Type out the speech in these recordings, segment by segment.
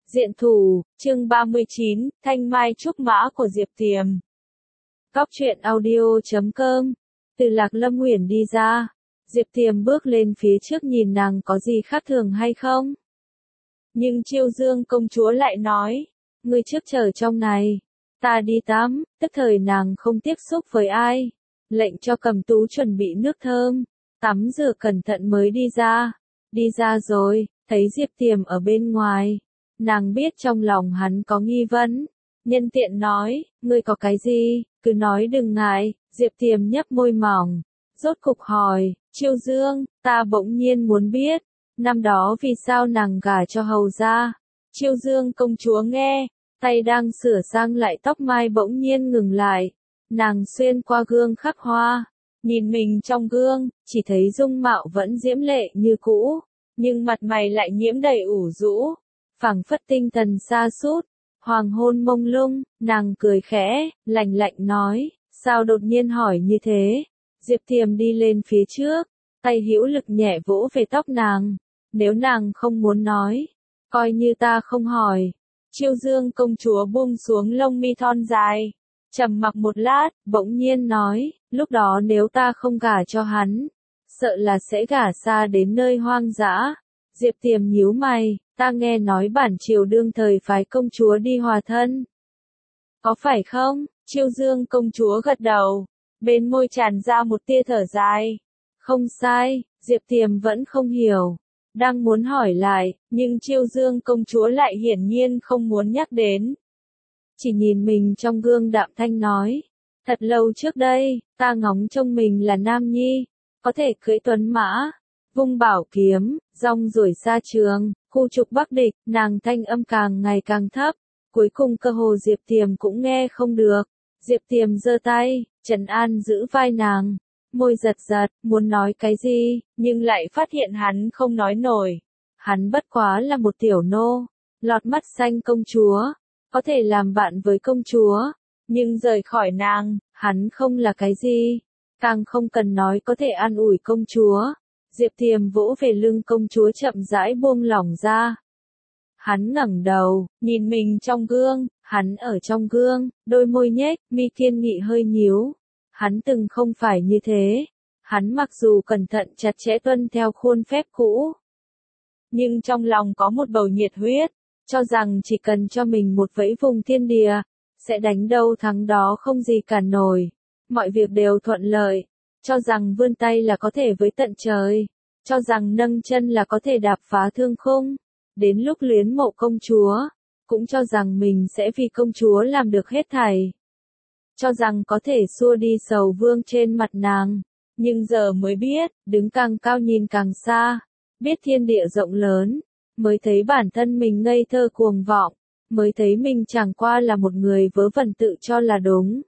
Diện thủ, chương 39, Thanh Mai Trúc Mã của Diệp Tiềm. Cóc truyện audio.com. Từ Lạc Lâm Uyển đi ra, Diệp Tiềm bước lên phía trước nhìn nàng có gì khác thường hay không. Nhưng Chiêu Dương công chúa lại nói, ngươi trước chờ trong này, ta đi tắm, tức thời nàng không tiếp xúc với ai, lệnh cho Cầm Tú chuẩn bị nước thơm, tắm rửa cẩn thận mới đi ra. Đi ra rồi, thấy Diệp Tiềm ở bên ngoài. Nàng biết trong lòng hắn có nghi vấn, nhân tiện nói, ngươi có cái gì, cứ nói đừng ngại. Diệp Tiềm nhấp môi mỏng, rốt cục hỏi, Chiêu Dương, ta bỗng nhiên muốn biết, năm đó vì sao nàng gả cho hầu gia. Chiêu Dương công chúa nghe, tay đang sửa sang lại tóc mai bỗng nhiên ngừng lại, nàng xuyên qua gương khắc hoa, nhìn mình trong gương, chỉ thấy dung mạo vẫn diễm lệ như cũ, nhưng mặt mày lại nhiễm đầy ủ rũ. Phảng phất tinh thần sa sút, hoàng hôn mông lung, nàng cười khẽ, lạnh lạnh nói, sao đột nhiên hỏi như thế. Diệp Tiềm đi lên phía trước, tay hữu lực nhẹ vỗ về tóc nàng, nếu nàng không muốn nói, coi như ta không hỏi. Chiêu Dương công chúa buông xuống lông mi thon dài, trầm mặc một lát, bỗng nhiên nói, lúc đó nếu ta không gả cho hắn, sợ là sẽ gả xa đến nơi hoang dã. Diệp Tiềm nhíu mày, ta nghe nói bản triều đương thời phái công chúa đi hòa thân. Có phải không? Chiêu Dương công chúa gật đầu, bên môi tràn ra một tia thở dài. Không sai, Diệp Tiềm vẫn không hiểu, đang muốn hỏi lại, nhưng Chiêu Dương công chúa lại hiển nhiên không muốn nhắc đến. Chỉ nhìn mình trong gương đạm thanh nói, thật lâu trước đây, ta ngóng trông mình là nam nhi, có thể cưỡi tuấn mã, vung bảo kiếm, rong ruổi xa trường, khu trục bắc địch. Nàng thanh âm càng ngày càng thấp, cuối cùng cơ hồ Diệp Tiềm cũng nghe không được. Diệp Tiềm giơ tay, trấn an giữ vai nàng, môi giật giật, muốn nói cái gì, nhưng lại phát hiện hắn không nói nổi. Hắn bất quá là một tiểu nô, lọt mắt xanh công chúa, có thể làm bạn với công chúa, nhưng rời khỏi nàng, hắn không là cái gì, càng không cần nói có thể an ủi công chúa. Diệp Tiềm vỗ về lưng công chúa chậm rãi buông lỏng ra. Hắn ngẩng đầu, nhìn mình trong gương, hắn ở trong gương, đôi môi nhếch, mi kiên nghị hơi nhíu. Hắn từng không phải như thế. Hắn mặc dù cẩn thận chặt chẽ tuân theo khuôn phép cũ, nhưng trong lòng có một bầu nhiệt huyết, cho rằng chỉ cần cho mình một vẫy vùng thiên địa, sẽ đánh đâu thắng đó không gì cản nổi. Mọi việc đều thuận lợi. Cho rằng vươn tay là có thể với tận trời, cho rằng nâng chân là có thể đạp phá thương khung, đến lúc luyến mộ công chúa, cũng cho rằng mình sẽ vì công chúa làm được hết thảy, cho rằng có thể xua đi sầu vương trên mặt nàng, nhưng giờ mới biết, đứng càng cao nhìn càng xa, biết thiên địa rộng lớn, mới thấy bản thân mình ngây thơ cuồng vọng, mới thấy mình chẳng qua là một người vớ vẩn tự cho là đúng.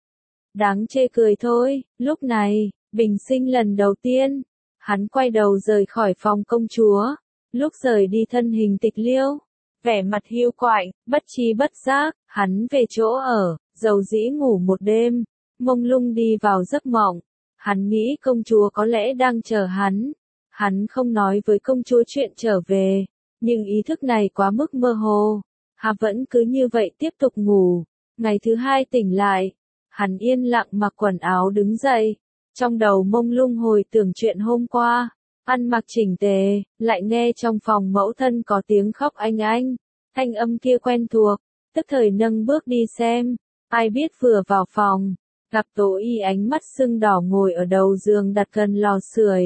Đáng chê cười thôi. Lúc này, bình sinh lần đầu tiên, hắn quay đầu rời khỏi phòng công chúa. Lúc rời đi thân hình tịch liêu, vẻ mặt hiu quạnh, bất tri bất giác, hắn về chỗ ở, dầu dĩ ngủ một đêm, mông lung đi vào giấc mộng. Hắn nghĩ công chúa có lẽ đang chờ hắn. Hắn không nói với công chúa chuyện trở về, nhưng ý thức này quá mức mơ hồ. Hắn vẫn cứ như vậy tiếp tục ngủ. Ngày thứ hai tỉnh lại, hắn yên lặng mặc quần áo đứng dậy, trong đầu mông lung hồi tưởng chuyện hôm qua, ăn mặc chỉnh tề, lại nghe trong phòng mẫu thân có tiếng khóc anh anh, thanh âm kia quen thuộc, tức thời nâng bước đi xem, ai biết vừa vào phòng, gặp Tố Y ánh mắt sưng đỏ ngồi ở đầu giường đặt gần lò sưởi.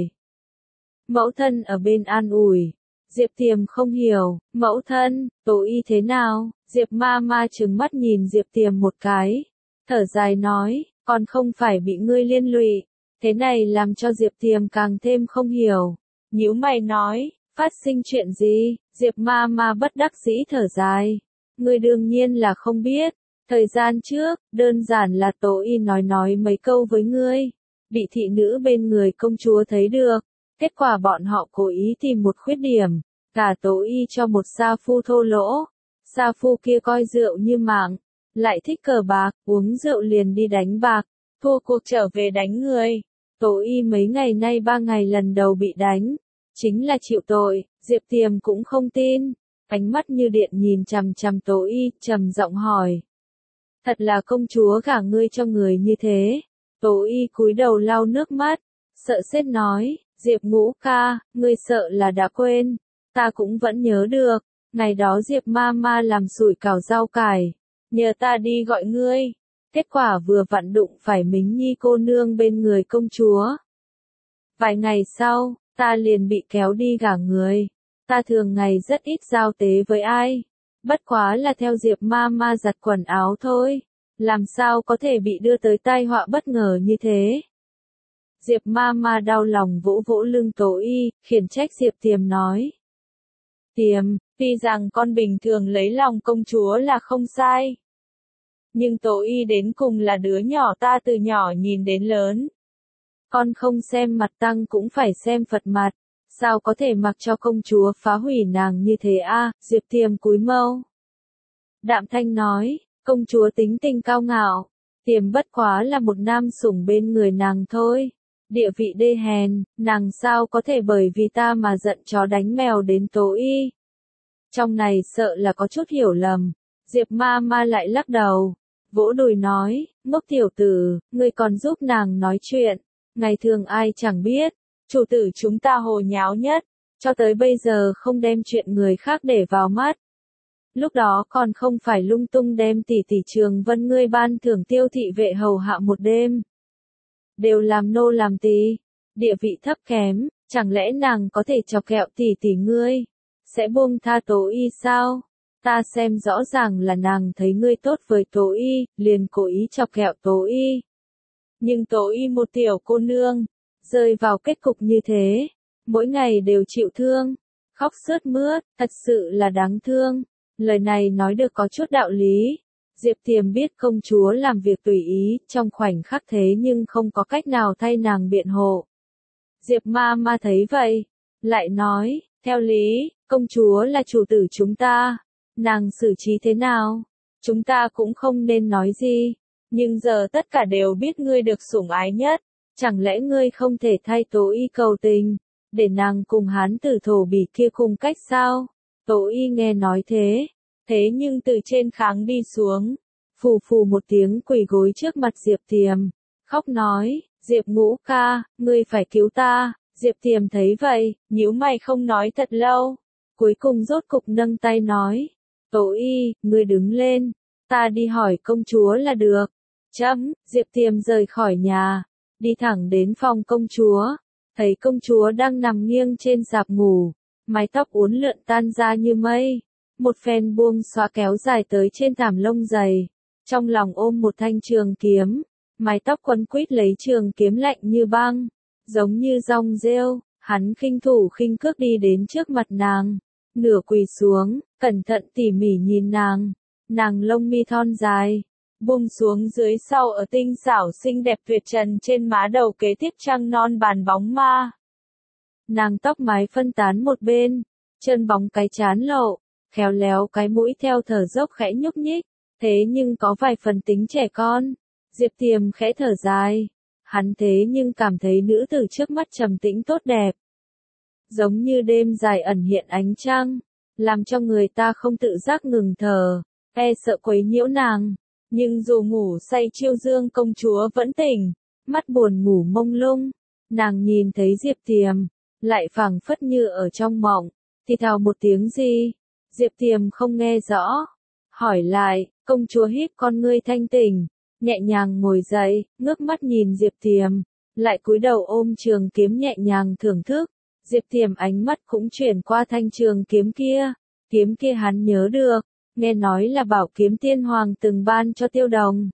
Mẫu thân ở bên an ủi. Diệp Tiềm không hiểu, mẫu thân, Tố Y thế nào? Diệp ma ma trừng mắt nhìn Diệp Tiềm một cái, thở dài nói, còn không phải bị ngươi liên lụy. Thế này làm cho Diệp Tiềm càng thêm không hiểu. Nhíu mày nói, phát sinh chuyện gì? Diệp ma ma bất đắc dĩ thở dài. Ngươi đương nhiên là không biết. Thời gian trước, đơn giản là Tố Y nói mấy câu với ngươi, bị thị nữ bên người công chúa thấy được. Kết quả bọn họ cố ý tìm một khuyết điểm, cả Tố Y cho một sa phu thô lỗ. Sa phu kia coi rượu như mạng, lại thích cờ bạc, uống rượu liền đi đánh bạc, thua cuộc trở về đánh người. Tố Y mấy ngày nay 3 ngày lần đầu bị đánh, chính là chịu tội. Diệp Tiềm cũng không tin, ánh mắt như điện nhìn chằm chằm Tố Y, trầm giọng hỏi. Thật là công chúa gả ngươi cho người như thế. Tố Y cúi đầu lau nước mắt, sợ sệt nói, Diệp Ngũ ca, ngươi sợ là đã quên, ta cũng vẫn nhớ được, ngày đó Diệp ma ma làm sủi cảo rau cải, nhờ ta đi gọi ngươi, kết quả vừa vặn đụng phải Mính Nhi cô nương bên người công chúa. Vài ngày sau, ta liền bị kéo đi gả người, ta thường ngày rất ít giao tế với ai, bất quá là theo Diệp ma ma giặt quần áo thôi, làm sao có thể bị đưa tới tai họa bất ngờ như thế. Diệp ma ma đau lòng vỗ vỗ lưng Tố Y, khiển trách Diệp Tiềm nói. Tiềm, tuy rằng con bình thường lấy lòng công chúa là không sai. Nhưng Tố Y đến cùng là đứa nhỏ ta từ nhỏ nhìn đến lớn. Con không xem mặt tăng cũng phải xem Phật mặt, sao có thể mặc cho công chúa phá hủy nàng như thế a? Diệp Tiềm cúi mâu. Đạm Thanh nói, công chúa tính tình cao ngạo, Tiềm bất quá là một nam sủng bên người nàng thôi. Địa vị đê hèn, nàng sao có thể bởi vì ta mà giận chó đánh mèo đến Tố Y. Trong này sợ là có chút hiểu lầm. Diệp ma ma lại lắc đầu, vỗ đùi nói, ngốc tiểu tử, ngươi còn giúp nàng nói chuyện, ngày thường ai chẳng biết, chủ tử chúng ta hồ nháo nhất, cho tới bây giờ không đem chuyện người khác để vào mắt. Lúc đó còn không phải lung tung đem tỷ tỷ Trường Vân ngươi ban thưởng Tiêu thị vệ hầu hạ một đêm. Đều làm nô làm tỳ, địa vị thấp kém, chẳng lẽ nàng có thể chọc ghẹo tỷ tỷ ngươi, sẽ buông tha Tố Y sao? Ta xem rõ ràng là nàng thấy ngươi tốt với Tố Y, liền cố ý chọc ghẹo Tố Y. Nhưng Tố Y một tiểu cô nương, rơi vào kết cục như thế, mỗi ngày đều chịu thương, khóc sướt mướt, thật sự là đáng thương. Lời này nói được có chút đạo lý. Diệp Tiềm biết công chúa làm việc tùy ý, trong khoảnh khắc thế nhưng không có cách nào thay nàng biện hộ. Diệp ma ma thấy vậy, lại nói, theo lý, công chúa là chủ tử chúng ta, nàng xử trí thế nào, chúng ta cũng không nên nói gì, nhưng giờ tất cả đều biết ngươi được sủng ái nhất, chẳng lẽ ngươi không thể thay Tố Y cầu tình, để nàng cùng hán tử thổ bỉ kia cùng cách sao? Tố Y nghe nói thế nhưng từ trên kháng đi xuống, phù phù một tiếng quỳ gối trước mặt Diệp Tiềm, khóc nói, Diệp Ngũ ca, ngươi phải cứu ta. Diệp Tiềm thấy vậy, nhíu mày không nói thật lâu, cuối cùng rốt cục nâng tay nói, Tố Y, ngươi đứng lên, ta đi hỏi công chúa là được. Diệp Tiềm rời khỏi nhà, đi thẳng đến phòng công chúa, thấy công chúa đang nằm nghiêng trên sạp ngủ, mái tóc uốn lượn tan ra như mây, một phen buông xõa kéo dài tới trên thảm lông dày, trong lòng ôm một thanh trường kiếm, mái tóc quấn quýt lấy trường kiếm lạnh như băng, giống như rong rêu, hắn khinh thủ khinh cước đi đến trước mặt nàng, nửa quỳ xuống, cẩn thận tỉ mỉ nhìn nàng lông mi thon dài, buông xuống dưới sau ở tinh xảo xinh đẹp tuyệt trần trên má đầu kế tiếp trăng non bàn bóng ma. Nàng tóc mái phân tán một bên, chân bóng cái trán lộ, khéo léo cái mũi theo thở dốc khẽ nhúc nhích, thế nhưng có vài phần tính trẻ con. Diệp Tiềm khẽ thở dài, hắn thế nhưng cảm thấy nữ tử trước mắt trầm tĩnh tốt đẹp, giống như đêm dài ẩn hiện ánh trăng, làm cho người ta không tự giác ngừng thở, sợ quấy nhiễu nàng. Nhưng dù ngủ say Chiêu Dương công chúa vẫn tỉnh, mắt buồn ngủ mông lung, nàng nhìn thấy Diệp Tiềm, lại phảng phất như ở trong mộng, thì thào một tiếng gì, Diệp Tiềm không nghe rõ, hỏi lại, công chúa híp con ngươi thanh tỉnh, nhẹ nhàng ngồi dậy, ngước mắt nhìn Diệp Tiềm, lại cúi đầu ôm trường kiếm nhẹ nhàng thưởng thức, Diệp Tiềm ánh mắt cũng chuyển qua thanh trường kiếm kia hắn nhớ được. Nghe nói là bảo kiếm tiên hoàng từng ban cho Tiêu Đồng.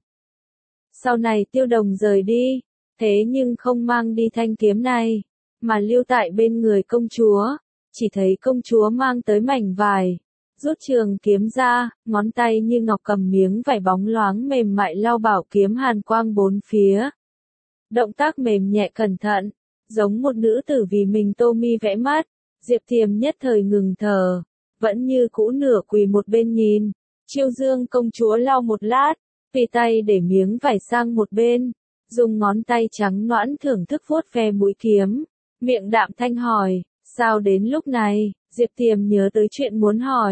Sau này Tiêu Đồng rời đi, thế nhưng không mang đi thanh kiếm này, mà lưu tại bên người công chúa, chỉ thấy công chúa mang tới mảnh vải, rút trường kiếm ra, ngón tay như ngọc cầm miếng vải bóng loáng mềm mại lau bảo kiếm hàn quang bốn phía. Động tác mềm nhẹ cẩn thận, giống một nữ tử vì mình tô mi vẽ mắt, Diệp Tiềm nhất thời ngừng thở. Vẫn như cũ nửa quỳ một bên nhìn, Chiêu Dương công chúa lau một lát, tùy tay để miếng vải sang một bên, dùng ngón tay trắng nõn thưởng thức vuốt ve mũi kiếm, miệng Đạm Thanh hỏi, sao đến lúc này, Diệp Tiềm nhớ tới chuyện muốn hỏi,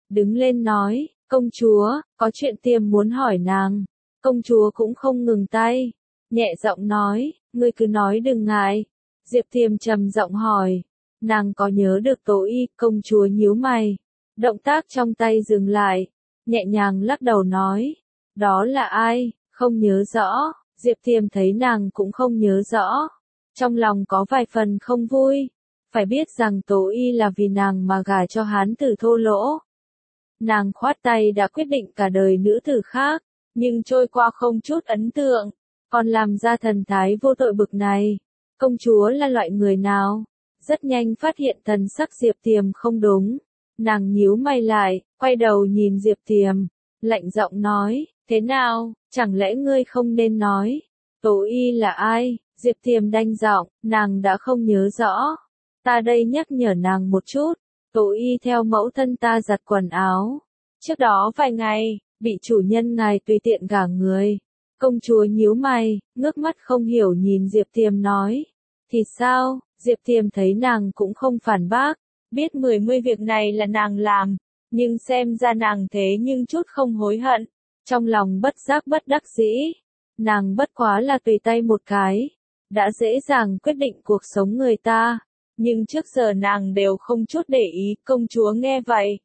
đứng lên nói, công chúa, có chuyện Tiềm muốn hỏi nàng. Công chúa cũng không ngừng tay, nhẹ giọng nói, ngươi cứ nói đừng ngại. Diệp Tiềm trầm giọng hỏi, nàng có nhớ được Tố Y? Công chúa nhíu mày, động tác trong tay dừng lại, nhẹ nhàng lắc đầu nói, đó là ai, không nhớ rõ. Diệp Tiềm thấy nàng cũng không nhớ rõ, trong lòng có vài phần không vui, phải biết rằng Tố Y là vì nàng mà gả cho hán tử thô lỗ. Nàng khoát tay đã quyết định cả đời nữ tử khác, nhưng trôi qua không chút ấn tượng, còn làm ra thần thái vô tội bực này. Công chúa là loại người nào? Rất nhanh phát hiện thần sắc Diệp Tiềm không đúng, nàng nhíu mày lại, quay đầu nhìn Diệp Tiềm, lạnh giọng nói, thế nào, chẳng lẽ ngươi không nên nói, Tố Y là ai? Diệp Tiềm đanh giọng, nàng đã không nhớ rõ, ta đây nhắc nhở nàng một chút, Tố Y theo mẫu thân ta giặt quần áo, trước đó vài ngày, bị chủ nhân ngài tùy tiện gả người. Công chúa nhíu mày, ngước mắt không hiểu nhìn Diệp Tiềm nói, thì sao? Diệp Tiềm thấy nàng cũng không phản bác, biết 10 việc này là nàng làm, nhưng xem ra nàng thế nhưng chút không hối hận, trong lòng bất giác bất đắc dĩ, nàng bất quá là tùy tay một cái, đã dễ dàng quyết định cuộc sống người ta, nhưng trước giờ nàng đều không chút để ý. Công chúa nghe vậy,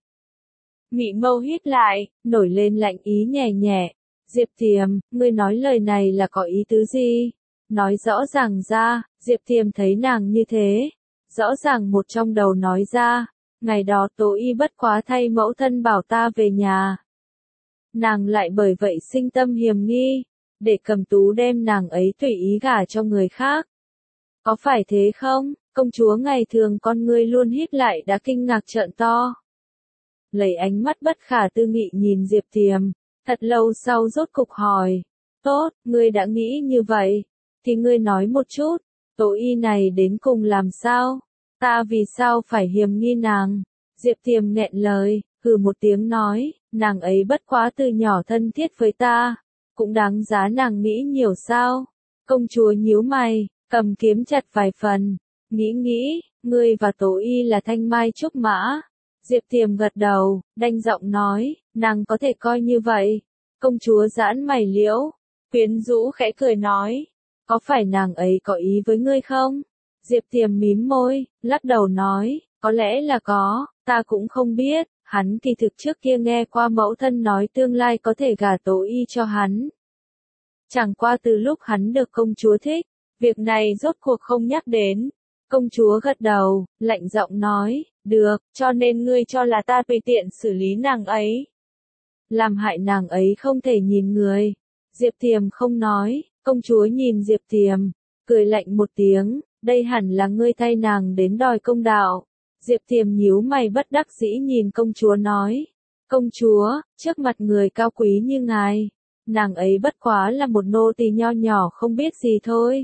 mị mâu hít lại, nổi lên lạnh ý nhẹ nhẹ. Diệp Tiềm, ngươi nói lời này là có ý tứ gì? Nói rõ ràng ra. Diệp Tiềm thấy nàng như thế, rõ ràng một trong đầu nói ra, ngày đó Tố Y bất quá thay mẫu thân bảo ta về nhà. Nàng lại bởi vậy sinh tâm hiềm nghi, để Cầm Tú đem nàng ấy tùy ý gả cho người khác. Có phải thế không? Công chúa ngày thường con ngươi luôn hít lại đã kinh ngạc trợn to. Lấy ánh mắt bất khả tư nghị nhìn Diệp Tiềm, thật lâu sau rốt cục hỏi, tốt, ngươi đã nghĩ như vậy, thì ngươi nói một chút, Tố Y này đến cùng làm sao? Ta vì sao phải hiềm nghi nàng? Diệp Tiềm nghẹn lời, hừ một tiếng nói, nàng ấy bất quá từ nhỏ thân thiết với ta, cũng đáng giá nàng nghĩ nhiều sao? Công chúa nhíu mày, cầm kiếm chặt vài phần, nghĩ, ngươi và Tố Y là thanh mai trúc mã. Diệp Tiềm gật đầu, đanh giọng nói, nàng có thể coi như vậy. Công chúa giãn mày liễu, quyến rũ khẽ cười nói, có phải nàng ấy có ý với ngươi không? Diệp Tiềm mím môi, lắc đầu nói, có lẽ là có, ta cũng không biết, hắn kỳ thực trước kia nghe qua mẫu thân nói tương lai có thể gả Tố Y cho hắn. Chẳng qua từ lúc hắn được công chúa thích, việc này rốt cuộc không nhắc đến. Công chúa gật đầu, lạnh giọng nói, được, cho nên ngươi cho là ta tùy tiện xử lý nàng ấy. Làm hại nàng ấy không thể nhìn người. Diệp Tiềm không nói, công chúa nhìn Diệp Tiềm, cười lạnh một tiếng, đây hẳn là ngươi thay nàng đến đòi công đạo. Diệp Tiềm nhíu mày bất đắc dĩ nhìn công chúa nói, công chúa, trước mặt người cao quý như ngài, nàng ấy bất quá là một nô tỳ nho nhỏ không biết gì thôi.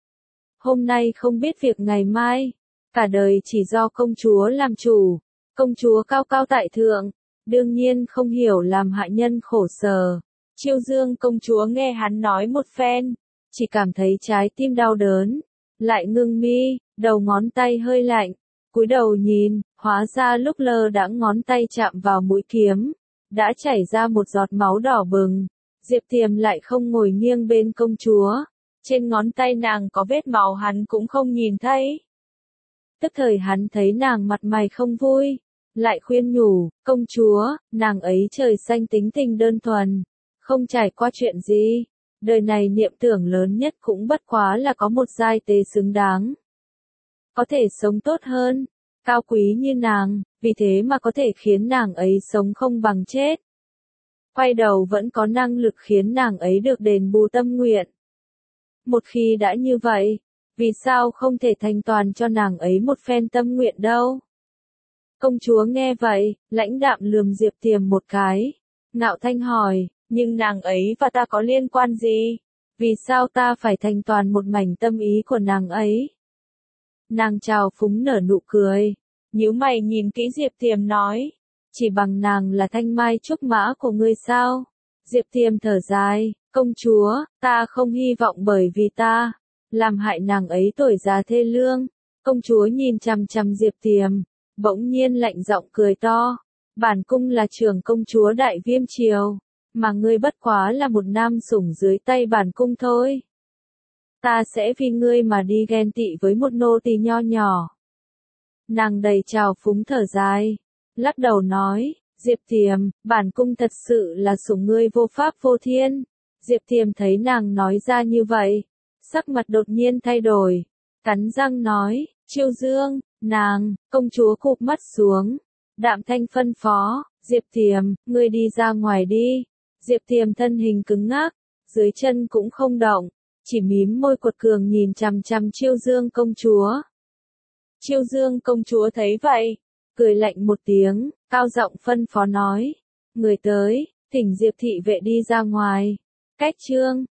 Hôm nay không biết việc ngày mai, cả đời chỉ do công chúa làm chủ, công chúa cao cao tại thượng, đương nhiên không hiểu làm hạ nhân khổ sở. Chiêu Dương công chúa nghe hắn nói một phen, chỉ cảm thấy trái tim đau đớn, lại ngưng mi, đầu ngón tay hơi lạnh, cúi đầu nhìn, hóa ra lúc lơ đãng ngón tay chạm vào mũi kiếm, đã chảy ra một giọt máu đỏ bừng. Diệp Tiềm lại không ngồi nghiêng bên công chúa, trên ngón tay nàng có vết máu hắn cũng không nhìn thấy. Tức thời hắn thấy nàng mặt mày không vui, lại khuyên nhủ, công chúa, nàng ấy trời xanh tính tình đơn thuần, không trải qua chuyện gì, đời này niệm tưởng lớn nhất cũng bất quá là có một giai tế xứng đáng. Có thể sống tốt hơn, cao quý như nàng, vì thế mà có thể khiến nàng ấy sống không bằng chết. Quay đầu vẫn có năng lực khiến nàng ấy được đền bù tâm nguyện. Một khi đã như vậy, vì sao không thể thanh toàn cho nàng ấy một phen tâm nguyện đâu? Công chúa nghe vậy, lãnh đạm lườm Diệp Tiềm một cái, ngạo thanh hỏi, nhưng nàng ấy và ta có liên quan gì? Vì sao ta phải thanh toàn một mảnh tâm ý của nàng ấy? Nàng trào phúng nở nụ cười, nhíu mày nhìn kỹ Diệp Tiềm nói, chỉ bằng nàng là thanh mai trúc mã của ngươi sao? Diệp Tiềm thở dài, công chúa, ta không hy vọng bởi vì ta làm hại nàng ấy tuổi già thê lương. Công chúa nhìn chằm chằm Diệp Tiềm, bỗng nhiên lạnh giọng cười to, Bản cung là trưởng công chúa Đại Viêm Triều, mà ngươi bất quá là một nam sủng dưới tay bản cung thôi. Ta sẽ vì ngươi mà đi ghen tị với một nô tỳ nho nhỏ. Nàng đầy trào phúng thở dài, lắc đầu nói, Diệp Tiềm, bản cung thật sự là sủng ngươi vô pháp vô thiên. Diệp Tiềm thấy nàng nói ra như vậy, sắc mặt đột nhiên thay đổi, cắn răng nói, Chiêu Dương, nàng, công chúa cụp mắt xuống, đạm thanh phân phó, Diệp Tiềm, ngươi đi ra ngoài đi. Diệp Tiềm thân hình cứng ngắc, dưới chân cũng không động, chỉ mím môi quật cường nhìn chằm chằm Chiêu Dương công chúa. Chiêu Dương công chúa thấy vậy, cười lạnh một tiếng, cao giọng phân phó nói, người tới, thỉnh Diệp thị vệ đi ra ngoài. Cách chương